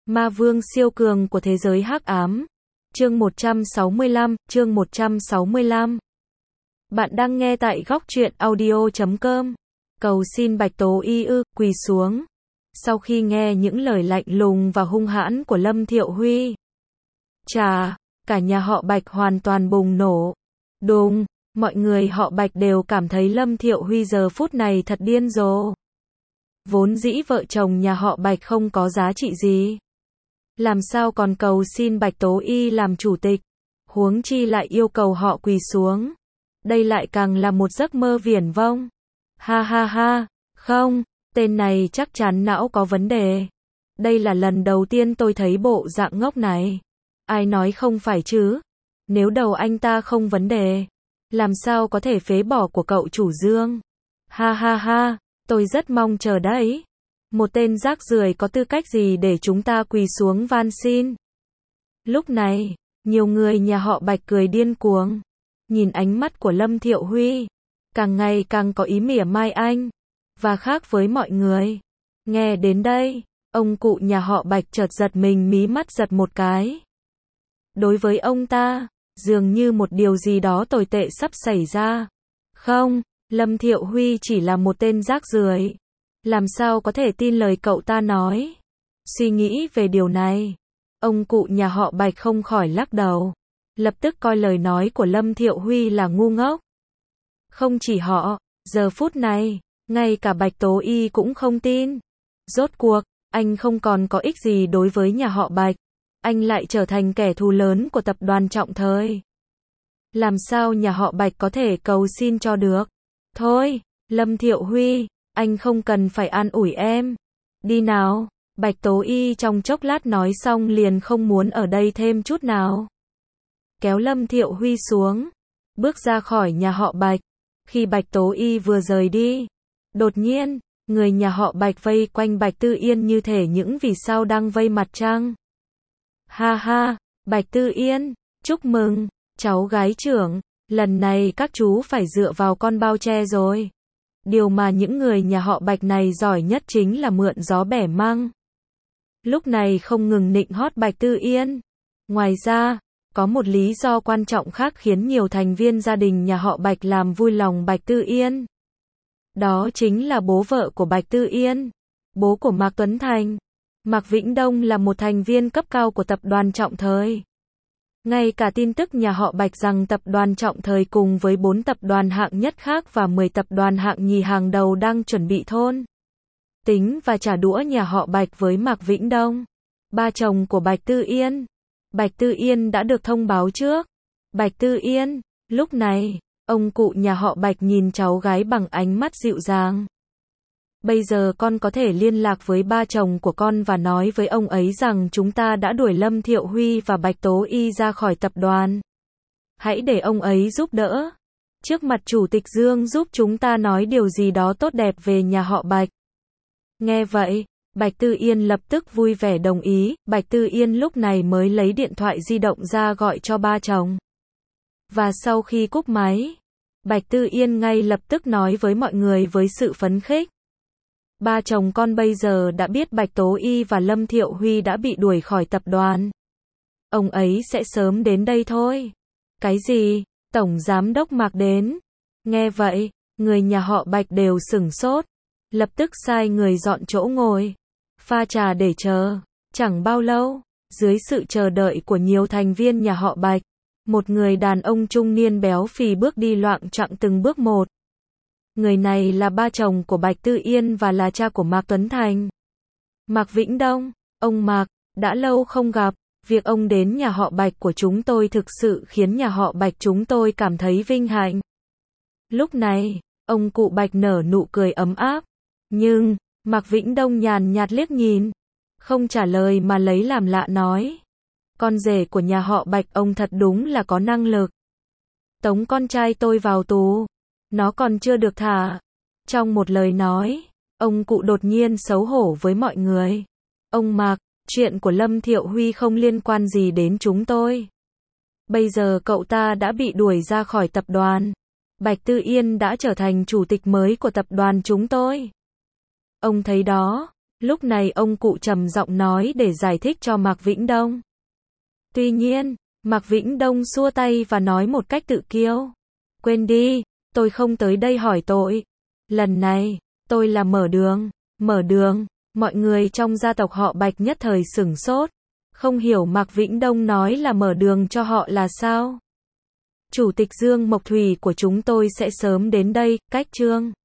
Ma vương siêu cường của thế giới hắc ám. Chương 165. Bạn đang nghe tại góc truyện audio.com. Cầu xin Bạch Tố Y quỳ xuống. Sau khi nghe những lời lạnh lùng và hung hãn của Lâm Thiệu Huy, cả nhà họ Bạch hoàn toàn bùng nổ. Đùng, mọi người họ Bạch đều cảm thấy Lâm Thiệu Huy giờ phút này thật điên rồ. Vốn dĩ vợ chồng nhà họ Bạch không có giá trị gì, làm sao còn cầu xin Bạch Tố Y làm chủ tịch, huống chi lại yêu cầu họ quỳ xuống. Đây lại càng là một giấc mơ viển vông. Ha ha ha, không, tên này chắc chắn não có vấn đề. Đây là lần đầu tiên tôi thấy bộ dạng ngốc này. Ai nói không phải chứ? Nếu đầu anh ta không vấn đề, làm sao có thể phế bỏ của cậu chủ Dương? Ha ha ha, tôi rất mong chờ đấy. Một tên rác rưởi có tư cách gì để chúng ta quỳ xuống van xin? Lúc này, nhiều người nhà họ Bạch cười điên cuồng. Nhìn ánh mắt của Lâm Thiệu Huy, càng ngày càng có ý mỉa mai anh. Và khác với mọi người. Nghe đến đây, ông cụ nhà họ Bạch chợt giật mình, mí mắt giật một cái. Đối với ông ta, dường như một điều gì đó tồi tệ sắp xảy ra. Không, Lâm Thiệu Huy chỉ là một tên rác rưởi. Làm sao có thể tin lời cậu ta nói? Suy nghĩ về điều này, ông cụ nhà họ Bạch không khỏi lắc đầu. Lập tức coi lời nói của Lâm Thiệu Huy là ngu ngốc. Không chỉ họ, giờ phút này, ngay cả Bạch Tố Y cũng không tin. Rốt cuộc, anh không còn có ích gì đối với nhà họ Bạch. Anh lại trở thành kẻ thù lớn của tập đoàn Trọng Thời. Làm sao nhà họ Bạch có thể cầu xin cho được? Thôi, Lâm Thiệu Huy, anh không cần phải an ủi em. Đi nào. Bạch Tố Y trong chốc lát nói xong liền không muốn ở đây thêm chút nào. Kéo Lâm Thiệu Huy xuống, bước ra khỏi nhà họ Bạch. Khi Bạch Tố Y vừa rời đi, đột nhiên, người nhà họ Bạch vây quanh Bạch Tư Yên như thể những vì sao đang vây mặt trăng. Ha ha, Bạch Tư Yên, chúc mừng, cháu gái trưởng, lần này các chú phải dựa vào con bao che rồi. Điều mà những người nhà họ Bạch này giỏi nhất chính là mượn gió bẻ măng. Lúc này không ngừng nịnh hót Bạch Tư Yên. Ngoài ra, có một lý do quan trọng khác khiến nhiều thành viên gia đình nhà họ Bạch làm vui lòng Bạch Tư Yên. Đó chính là bố vợ của Bạch Tư Yên, bố của Mạc Tuấn Thành. Mạc Vĩnh Đông là một thành viên cấp cao của tập đoàn Trọng Thời. Ngay cả tin tức nhà họ Bạch rằng tập đoàn Trọng Thời cùng với 4 tập đoàn hạng nhất khác và 10 tập đoàn hạng nhì hàng đầu đang chuẩn bị thôn tính và trả đũa nhà họ Bạch với Mạc Vĩnh Đông, ba chồng của Bạch Tư Yên. Bạch Tư Yên đã được thông báo trước. Bạch Tư Yên, lúc này, ông cụ nhà họ Bạch nhìn cháu gái bằng ánh mắt dịu dàng. Bây giờ con có thể liên lạc với ba chồng của con và nói với ông ấy rằng chúng ta đã đuổi Lâm Thiệu Huy và Bạch Tố Y ra khỏi tập đoàn. Hãy để ông ấy giúp đỡ. Trước mặt Chủ tịch Dương giúp chúng ta nói điều gì đó tốt đẹp về nhà họ Bạch. Nghe vậy, Bạch Tư Yên lập tức vui vẻ đồng ý. Bạch Tư Yên lúc này mới lấy điện thoại di động ra gọi cho ba chồng. Và sau khi cúp máy, Bạch Tư Yên ngay lập tức nói với mọi người với sự phấn khích. Ba chồng con bây giờ đã biết Bạch Tố Y và Lâm Thiệu Huy đã bị đuổi khỏi tập đoàn. Ông ấy sẽ sớm đến đây thôi. Cái gì? Tổng Giám đốc Mạc đến? Nghe vậy, người nhà họ Bạch đều sửng sốt. Lập tức sai người dọn chỗ ngồi, pha trà để chờ. Chẳng bao lâu, dưới sự chờ đợi của nhiều thành viên nhà họ Bạch, một người đàn ông trung niên béo phì bước đi loạng choạng từng bước một. Người này là ba chồng của Bạch Tư Yên và là cha của Mạc Tuấn Thành. Mạc Vĩnh Đông, ông Mạc, đã lâu không gặp, việc ông đến nhà họ Bạch của chúng tôi thực sự khiến nhà họ Bạch chúng tôi cảm thấy vinh hạnh. Lúc này, ông cụ Bạch nở nụ cười ấm áp, nhưng, Mạc Vĩnh Đông nhàn nhạt liếc nhìn, không trả lời mà lấy làm lạ nói. Con rể của nhà họ Bạch ông thật đúng là có năng lực. Tống con trai tôi vào tù. Nó còn chưa được thả. Trong một lời nói, ông cụ đột nhiên xấu hổ với mọi người. Ông Mạc, chuyện của Lâm Thiệu Huy không liên quan gì đến chúng tôi. Bây giờ cậu ta đã bị đuổi ra khỏi tập đoàn. Bạch Tư Yên đã trở thành chủ tịch mới của tập đoàn chúng tôi. Ông thấy đó, Lúc này ông cụ trầm giọng nói để giải thích cho Mạc Vĩnh Đông. Tuy nhiên, Mạc Vĩnh Đông xua tay và nói một cách tự kiêu. Quên đi, tôi không tới đây hỏi tội. Lần này, tôi là mở đường. Mở đường, mọi người trong gia tộc họ Bạch nhất thời sửng sốt. Không hiểu Mạc Vĩnh Đông nói là mở đường cho họ là sao. Chủ tịch Dương Mộc Thủy của chúng tôi sẽ sớm đến đây, cách chương.